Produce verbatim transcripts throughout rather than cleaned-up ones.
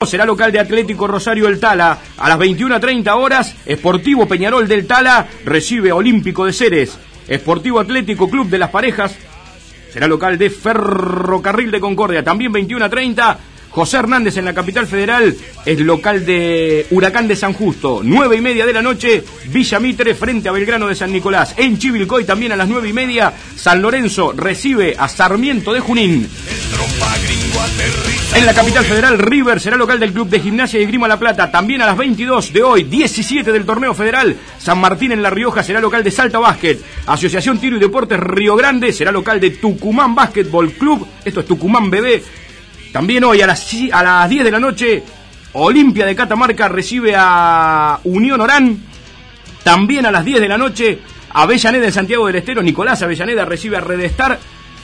será local de Atlético Rosario El Tala. A las veintiuna treinta horas, Sportivo Peñarol del Tala recibe Olímpico de Ceres. Sportivo Atlético Club de las Parejas será local de Ferrocarril de Concordia. También veintiuna treinta, José Hernández en la capital federal es local de Huracán de San Justo. nueve y media de la noche, Villa Mitre frente a Belgrano de San Nicolás. En Chivilcoy también a las nueve y media, San Lorenzo recibe a Sarmiento de Junín. En la capital federal, River será local del Club de Gimnasia y Esgrima La Plata. También a las veintidós de hoy, diecisiete del torneo federal, San Martín en La Rioja será local de Salta Básquet. Asociación Tiro y Deportes Río Grande será local de Tucumán Básquetbol Club. Esto es Tucumán B B. También hoy a las, a las diez de la noche, Olimpia de Catamarca recibe a Unión Orán. También a las diez de la noche, Avellaneda en Santiago del Estero, Nicolás Avellaneda recibe a Redestar.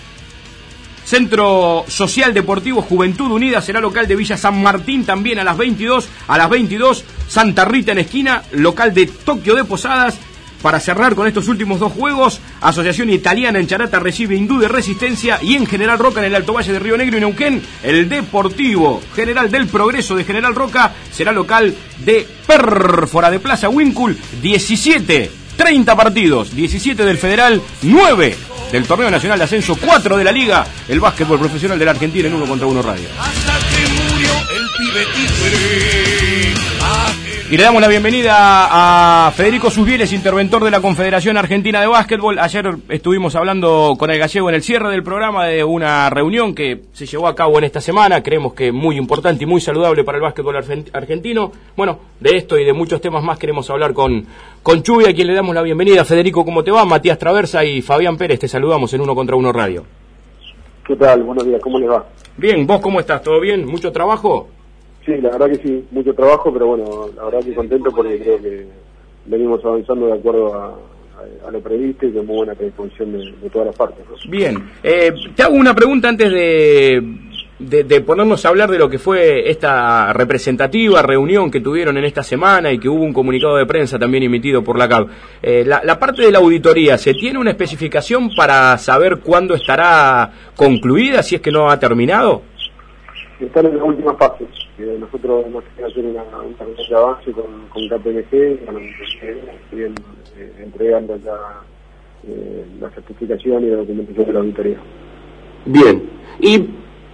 Centro Social Deportivo Juventud Unida será local de Villa San Martín también a las veintidós. A las veintidós, Santa Rita en Esquina, local de Tokio de Posadas. Para cerrar con estos últimos dos juegos, Asociación Italiana en Charata recibe Hindú de Resistencia y en General Roca en el Alto Valle de Río Negro y Neuquén, el Deportivo General del Progreso de General Roca será local de Pérfora de Plaza Wincul. diecisiete, treinta partidos, diecisiete del Federal, nueve del Torneo Nacional de Ascenso, cuatro de la Liga, el básquetbol profesional de la Argentina en Uno contra Uno Radio. Hasta que murió el pibe Tigre. Y le damos la bienvenida a Federico Susbieles, interventor de la Confederación Argentina de Básquetbol. Ayer estuvimos hablando con el gallego en el cierre del programa de una reunión que se llevó a cabo en esta semana, creemos que muy importante y muy saludable para el básquetbol argentino. Bueno, de esto y de muchos temas más queremos hablar con, con Chuy, a quien le damos la bienvenida. Federico, ¿cómo te va? Matías Traversa y Fabián Pérez, te saludamos en Uno contra Uno Radio. ¿Qué tal? Buenos días, ¿cómo les va? Bien, ¿vos cómo estás? ¿Todo bien? ¿Mucho trabajo? Sí, la verdad que sí, mucho trabajo, pero bueno, la verdad que contento porque creo que venimos avanzando de acuerdo a, a, a lo previsto y con muy buena predisposición de, de todas las partes, ¿no? Bien, eh, te hago una pregunta antes de, de, de ponernos a hablar de lo que fue esta representativa reunión que tuvieron en esta semana y que hubo un comunicado de prensa también emitido por la C A B. Eh, la, la parte de la auditoría, ¿se tiene una especificación para saber cuándo estará concluida, si es que no ha terminado? Están en las últimas fases. Eh, nosotros hemos tenido que hacer una, una reunión de avance con, con K P M G, bueno, siguen eh, entregando ya eh, la certificación y la documentación de la auditoría. Bien, y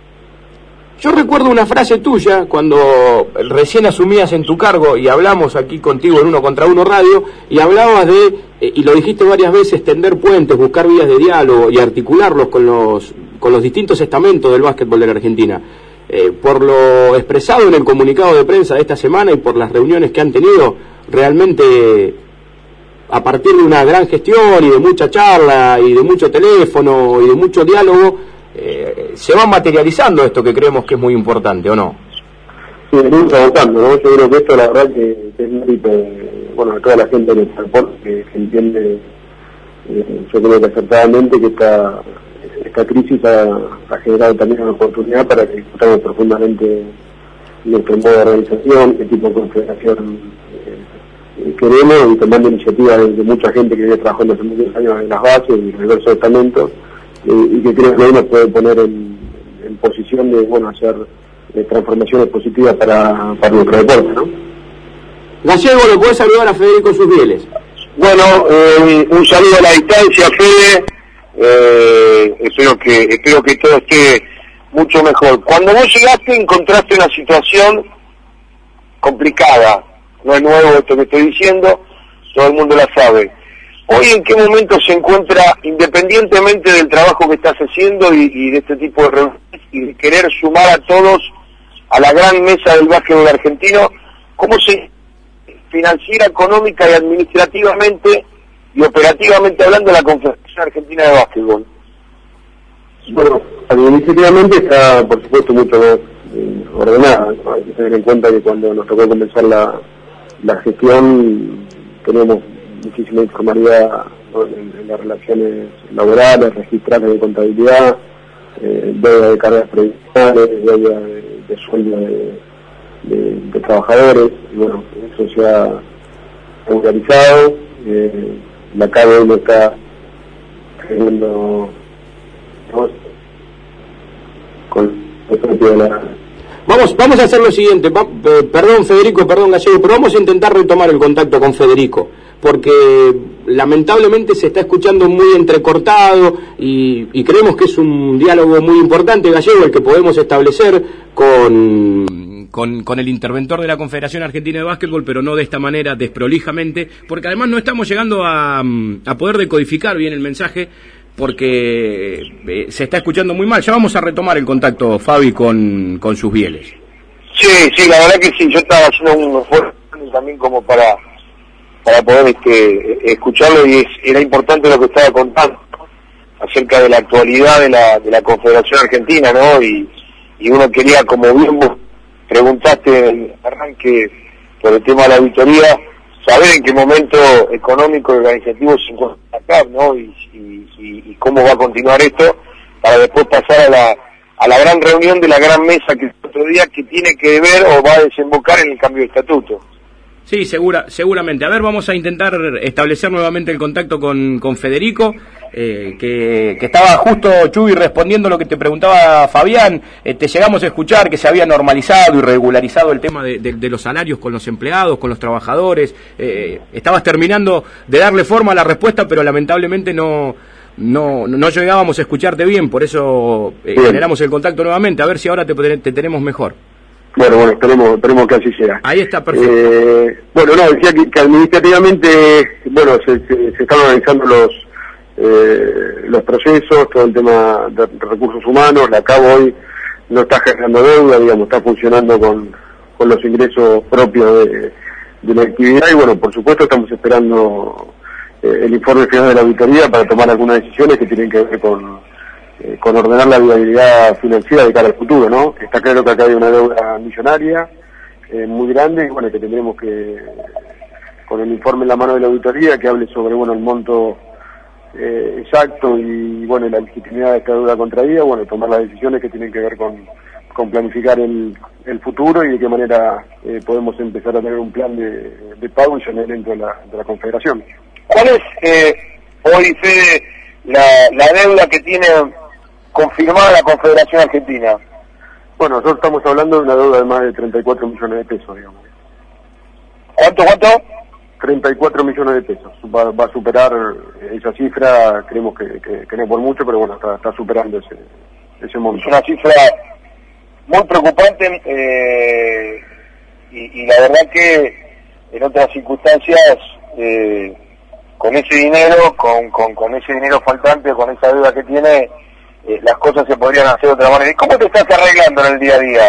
yo recuerdo una frase tuya cuando recién asumías en tu cargo y hablamos aquí contigo en Uno contra Uno Radio y hablabas de, eh, y lo dijiste varias veces, tender puentes, buscar vías de diálogo y articularlos con los, con los distintos estamentos del básquetbol de la Argentina. Eh, por lo expresado en el comunicado de prensa de esta semana y por las reuniones que han tenido, realmente a partir de una gran gestión y de mucha charla y de mucho teléfono y de mucho diálogo, eh, se va materializando esto que creemos que es muy importante, ¿o no? Sí, venimos avanzando, ¿no? Yo creo que esto la verdad que, que es mérito de, bueno, de toda la gente del transporte que, que entiende, eh, yo creo que acertadamente que esta esta crisis ha, ha generado también una oportunidad para que discutamos profundamente nuestro modo de organización, qué tipo de confederación eh, queremos, y tomando iniciativa de, de mucha gente que viene trabajando hace muchos años en las bases y en diversos estamentos, eh, y que creo que hoy nos puede poner en, en posición de, bueno, hacer eh, transformaciones positivas para, para nuestro deporte, ¿no? Gallego, ¿le podés saludar a Federico Susbieles? Bueno, eh, un saludo a la distancia, Fede. Eh, espero que espero que todo esté mucho mejor. Cuando vos llegaste encontraste una situación complicada, no es nuevo esto que estoy diciendo, todo el mundo la sabe. Hoy, ¿en qué momento se encuentra, independientemente del trabajo que estás haciendo y, y de este tipo de reuniones y de querer sumar a todos a la gran mesa del básquetbol argentino, cómo se financiera, económica y administrativamente y operativamente hablando la Confederación Argentina de Básquetbol? Bueno, administrativamente está, por supuesto, mucho más eh, ordenada, ¿no? Hay que tener en cuenta que cuando nos tocó comenzar la, la gestión teníamos muchísima informalidad, ¿no? en, en las relaciones laborales, registrales de contabilidad, eh, deuda de cargas previsionales, deuda de, de sueldo de, de, de trabajadores, y bueno, eso se ha regularizado. Eh, la C A B no está teniendo con el propio de la... Vamos, vamos a hacer lo siguiente, va, eh, perdón Federico, perdón Gallego, pero vamos a intentar retomar el contacto con Federico, porque lamentablemente se está escuchando muy entrecortado y, y creemos que es un diálogo muy importante, Gallego, el que podemos establecer con... Con, con el interventor de la Confederación Argentina de Básquetbol, pero no de esta manera, desprolijamente, porque además no estamos llegando a, a poder decodificar bien el mensaje, porque eh, se está escuchando muy mal. Ya vamos a retomar el contacto, Fabi, con, con sus bieles. Sí, sí, la verdad que sí, yo estaba haciendo un esfuerzo también como para para poder este escucharlo, y es, era importante lo que estaba contando acerca de la actualidad de la, de la Confederación Argentina, ¿no? Y, y uno quería, como bien vos preguntaste en el arranque por el tema de la auditoría, saber en qué momento económico y organizativo se encuentra acá, ¿no? Y, y, y cómo va a continuar esto, para después pasar a la a la gran reunión de la gran mesa que el otro día, que tiene que ver o va a desembocar en el cambio de estatuto. Sí, segura, seguramente. A ver, vamos a intentar establecer nuevamente el contacto con, con Federico, eh, que, que estaba justo, Chuy, respondiendo lo que te preguntaba Fabián. Eh, te llegamos a escuchar que se había normalizado y regularizado el tema de, de, de los salarios con los empleados, con los trabajadores. Eh, estabas terminando de darle forma a la respuesta, pero lamentablemente no, no, no llegábamos a escucharte bien, por eso eh, generamos el contacto nuevamente. A ver si ahora te, te tenemos mejor. Bueno, bueno, esperemos, esperemos que así sea. Ahí está, perfecto. Eh, bueno, no, decía que, que administrativamente, bueno, se, se, se están organizando los eh, los procesos, todo el tema de recursos humanos. La C A B hoy no está generando deuda, digamos, está funcionando con, con los ingresos propios de, de la actividad, y bueno, por supuesto estamos esperando eh, el informe final de la auditoría para tomar algunas decisiones que tienen que ver con Eh, con ordenar la viabilidad financiera de cara al futuro, ¿no? Está claro que acá hay una deuda millonaria, eh, muy grande, y bueno, que tendremos que, con el informe en la mano de la auditoría, que hable sobre, bueno, el monto eh, exacto y, bueno, la legitimidad de esta deuda contraída, bueno, tomar las decisiones que tienen que ver con, con planificar el, el futuro y de qué manera eh, podemos empezar a tener un plan de, de pago y sostener dentro de la, de la Confederación. ¿Cuál es eh, hoy, Fede, la, la deuda que tiene confirmada la Confederación Argentina? Bueno, nosotros estamos hablando de una deuda de más de treinta y cuatro millones de pesos, digamos. ¿Cuánto, cuánto? treinta y cuatro millones de pesos. Va, va a superar esa cifra, creemos que, que, que no por mucho, pero bueno, está, está superando ese, ese monto. Es una cifra muy preocupante, eh, y, y la verdad que en otras circunstancias, eh, con ese dinero, con, con, con ese dinero faltante, con esa deuda que tiene, Eh, las cosas se podrían hacer de otra manera. ¿Y cómo te estás arreglando en el día a día?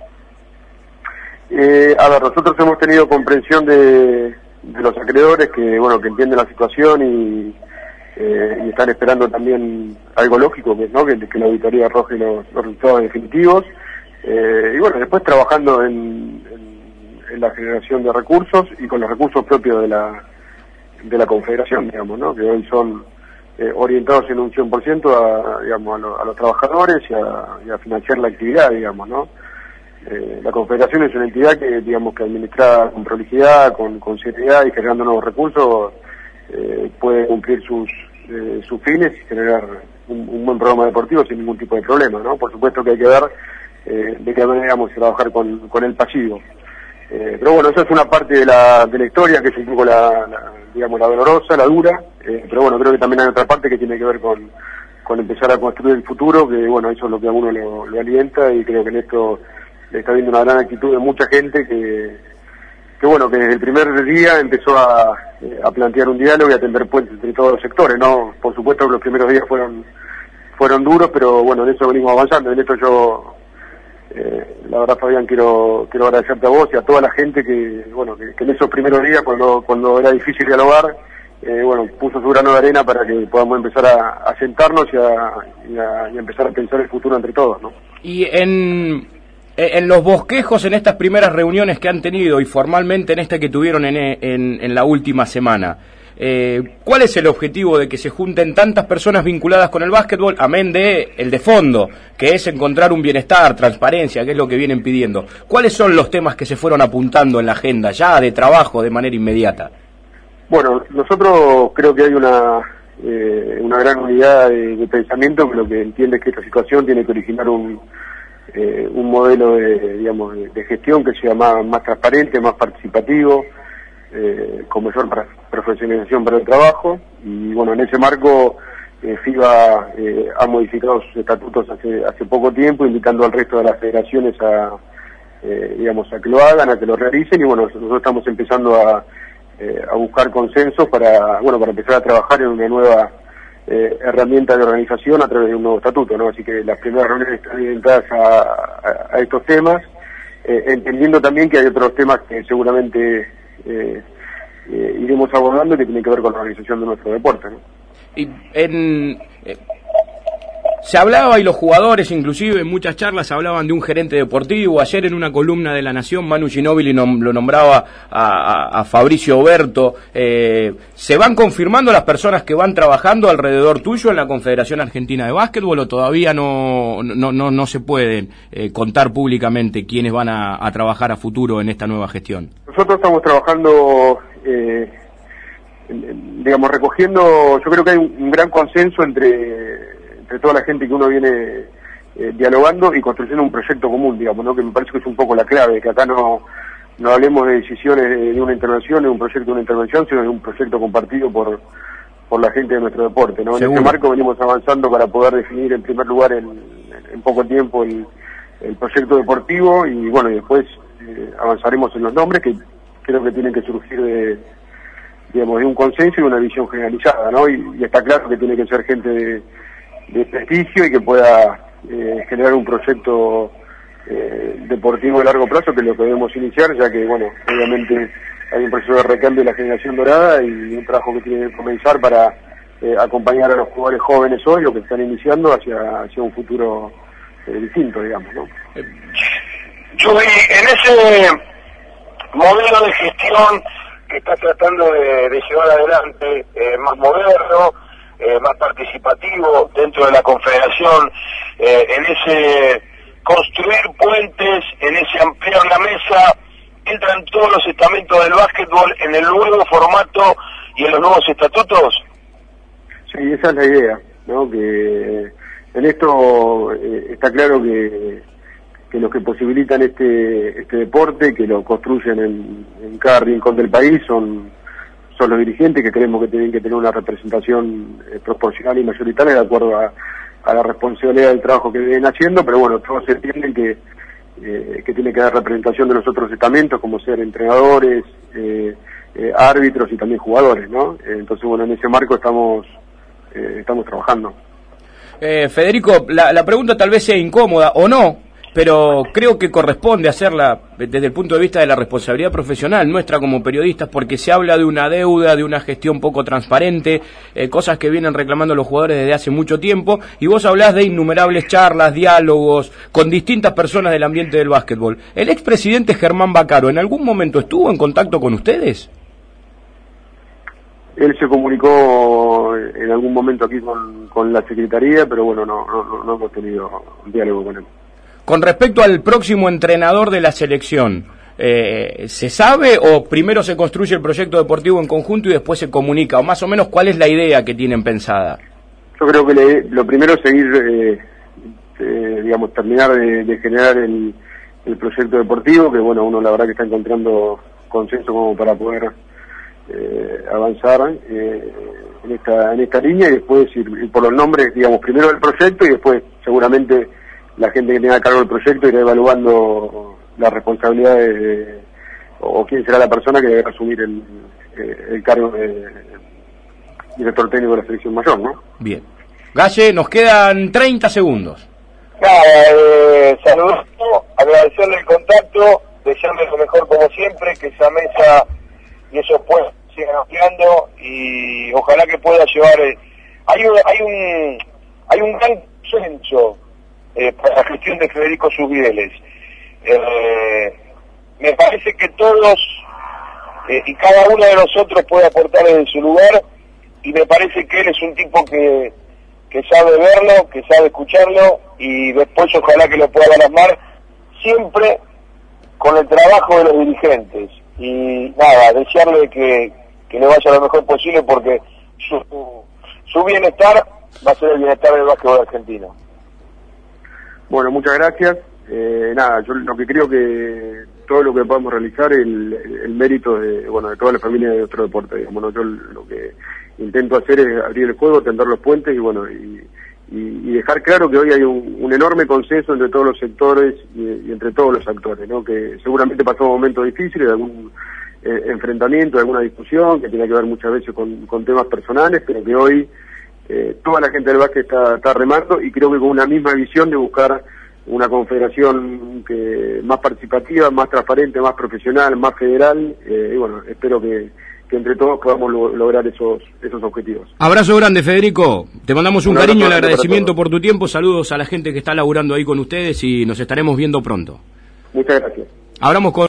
Eh, a ver, nosotros hemos tenido comprensión de, de los acreedores que, bueno, que entienden la situación y, eh, y están esperando también algo lógico, que, ¿no? que, que la auditoría arroje los, los resultados definitivos. Eh, y bueno, después trabajando en, en, en la generación de recursos y con los recursos propios de la, de la Confederación, digamos, ¿no? Que hoy son Eh, orientados en un cien por ciento a, digamos, a, lo, a los trabajadores y a, y a financiar la actividad, digamos, ¿no? Eh, la Confederación es una entidad que, digamos, que administrada con prolijidad, con, con seriedad y generando nuevos recursos, eh, puede cumplir sus eh, sus fines y generar un, un buen programa deportivo sin ningún tipo de problema, ¿no? Por supuesto que hay que ver eh, de qué manera vamos a trabajar con, con el pasivo. Eh, pero bueno, esa es una parte de la, de la historia que es un poco la, la digamos, la dolorosa, la dura, eh, pero bueno, creo que también hay otra parte que tiene que ver con, con empezar a construir el futuro, que bueno, eso es lo que a uno lo, lo alienta, y creo que en esto está viendo una gran actitud de mucha gente que, que bueno, que desde el primer día empezó a, a plantear un diálogo y a tender puentes entre todos los sectores, ¿no? Por supuesto que los primeros días fueron, fueron duros, pero bueno, en eso venimos avanzando. En esto yo, Eh, la verdad, Fabián, quiero quiero agradecerte a vos y a toda la gente que, bueno, que, que en esos primeros días, cuando cuando era difícil dialogar, eh, bueno, puso su grano de arena para que podamos empezar a, a sentarnos y a, y, a, y a empezar a pensar el futuro entre todos, ¿no? Y en, en los bosquejos, en estas primeras reuniones que han tenido y formalmente en esta que tuvieron en, en, en la última semana, Eh, ¿cuál es el objetivo de que se junten tantas personas vinculadas con el básquetbol, amén de el de fondo, que es encontrar un bienestar, transparencia, que es lo que vienen pidiendo? ¿Cuáles son los temas que se fueron apuntando en la agenda ya de trabajo de manera inmediata? Bueno, nosotros creo que hay una eh, una gran unidad de, de pensamiento, que lo que entiende es que esta situación tiene que originar un eh, un modelo de, digamos, de, de gestión que sea más, más transparente, más participativo, eh, con mayor profesionalización para el trabajo. Y bueno, en ese marco eh, FIBA eh, ha modificado sus estatutos hace, hace poco tiempo, invitando al resto de las federaciones a, eh, digamos, a que lo hagan, a que lo realicen, y bueno, nosotros estamos empezando a, eh, a buscar consensos para, bueno, para empezar a trabajar en una nueva eh, herramienta de organización a través de un nuevo estatuto, ¿no? Así que las primeras reuniones están orientadas a, a, a estos temas, eh, entendiendo también que hay otros temas que seguramente eh, eh, iremos abordando, que tienen que ver con la organización de nuestro deporte, ¿no? Y en, eh, se hablaba, y los jugadores inclusive en muchas charlas hablaban de un gerente deportivo. Ayer en una columna de La Nación, Manu Ginóbili nom, lo nombraba a, a, a Fabricio Oberto. Eh, ¿se van confirmando las personas que van trabajando alrededor tuyo en la Confederación Argentina de Básquetbol, o todavía no no no, no se pueden eh, contar públicamente quiénes van a, a trabajar a futuro en esta nueva gestión? Nosotros estamos trabajando, eh, digamos, recogiendo, yo creo que hay un, un gran consenso entre de toda la gente que uno viene eh, dialogando y construyendo un proyecto común, digamos, ¿no? Que me parece que es un poco la clave, que acá no, no hablemos de decisiones de, de una intervención, de un proyecto de una intervención, sino de un proyecto compartido por por la gente de nuestro deporte, ¿no? En este marco venimos avanzando para poder definir en primer lugar en, en poco tiempo el, el proyecto deportivo, y bueno, y después eh, avanzaremos en los nombres, que creo que tienen que surgir de, digamos, de un consenso y una visión generalizada, ¿no? Y, y está claro que tiene que ser gente de de prestigio y que pueda eh, generar un proyecto eh, deportivo de largo plazo, que es lo que debemos iniciar, ya que, bueno, obviamente hay un proceso de recambio de la generación dorada y un trabajo que tiene que comenzar para eh, acompañar a los jugadores jóvenes hoy, o que están iniciando, hacia, hacia un futuro eh, distinto, digamos, ¿no? Yo en ese modelo de gestión que estás tratando de, de llevar adelante, eh, más moderno, Eh, más participativo dentro de la Confederación, eh, en ese construir puentes, en ese ampliar la mesa, entran todos los estamentos del básquetbol en el nuevo formato y en los nuevos estatutos. Sí, esa es la idea, ¿no? Que en esto eh, está claro que, que los que posibilitan este este deporte, que lo construyen en, en cada rincón del país, son son los dirigentes, que creemos que tienen que tener una representación eh, proporcional y mayoritaria de acuerdo a, a la responsabilidad del trabajo que vienen haciendo, pero bueno, todos entienden que eh, que tiene que haber representación de los otros estamentos, como ser entrenadores, eh, eh, árbitros y también jugadores, ¿no? Eh, entonces, bueno, en ese marco estamos eh, estamos trabajando. Eh, Federico, la, la pregunta tal vez sea incómoda o no, pero creo que corresponde hacerla desde el punto de vista de la responsabilidad profesional nuestra como periodistas, porque se habla de una deuda, de una gestión poco transparente, eh, cosas que vienen reclamando los jugadores desde hace mucho tiempo, y vos hablás de innumerables charlas, diálogos con distintas personas del ambiente del básquetbol. ¿El expresidente Germán Vaccaro en algún momento estuvo en contacto con ustedes? Él se comunicó en algún momento aquí con, con la Secretaría, pero bueno, no, no, no hemos tenido un diálogo con él. Con respecto al próximo entrenador de la selección, eh, ¿se sabe o primero se construye el proyecto deportivo en conjunto y después se comunica? O más o menos, ¿cuál es la idea que tienen pensada? Yo creo que le, lo primero es seguir, eh, eh, digamos, terminar de, de generar el, el proyecto deportivo, que bueno, uno la verdad que está encontrando consenso como para poder eh, avanzar eh, en esta en esta línea, y después ir, ir por los nombres, digamos, primero el proyecto y después seguramente la gente que tenga a cargo del proyecto irá evaluando las responsabilidades de, o quién será la persona que debe asumir el, el cargo de director técnico de la selección mayor, ¿no? Bien. Galle, nos quedan treinta segundos. Nada, eh, saludos, agradecerle el contacto, desearle lo mejor como siempre, que esa mesa y esos puestos sigan ampliando, y ojalá que pueda llevar... Eh, hay un hay un hay un gran consenso Eh, para la gestión de Federico Susbieles. Eh, me parece que todos eh, y cada uno de nosotros puede aportar desde su lugar, y me parece que él es un tipo que, que sabe verlo, que sabe escucharlo, y después ojalá que lo pueda plasmar siempre con el trabajo de los dirigentes. Y nada, desearle que, que le vaya lo mejor posible, porque su, su bienestar va a ser el bienestar del básquetbol argentino. Bueno, muchas gracias. eh, nada, yo lo que creo que todo lo que podamos realizar, el, el mérito de, bueno, de toda la familia de nuestro deporte, digamos, ¿no? Yo lo que intento hacer es abrir el juego, tender los puentes y bueno, y, y, y dejar claro que hoy hay un, un enorme consenso entre todos los sectores y, y entre todos los actores, ¿no? Que seguramente pasó momentos difíciles, de algún eh, enfrentamiento, de alguna discusión, que tiene que ver muchas veces con, con temas personales, pero que hoy eh, toda la gente del básquet está, está remando y creo que con una misma visión de buscar una confederación que más participativa, más transparente, más profesional, más federal, eh, y bueno, espero que, que entre todos podamos lo, lograr esos esos objetivos. Abrazo grande, Federico, te mandamos un, un cariño y el agradecimiento por tu tiempo, saludos a la gente que está laburando ahí con ustedes y nos estaremos viendo pronto. Muchas gracias. Hablamos con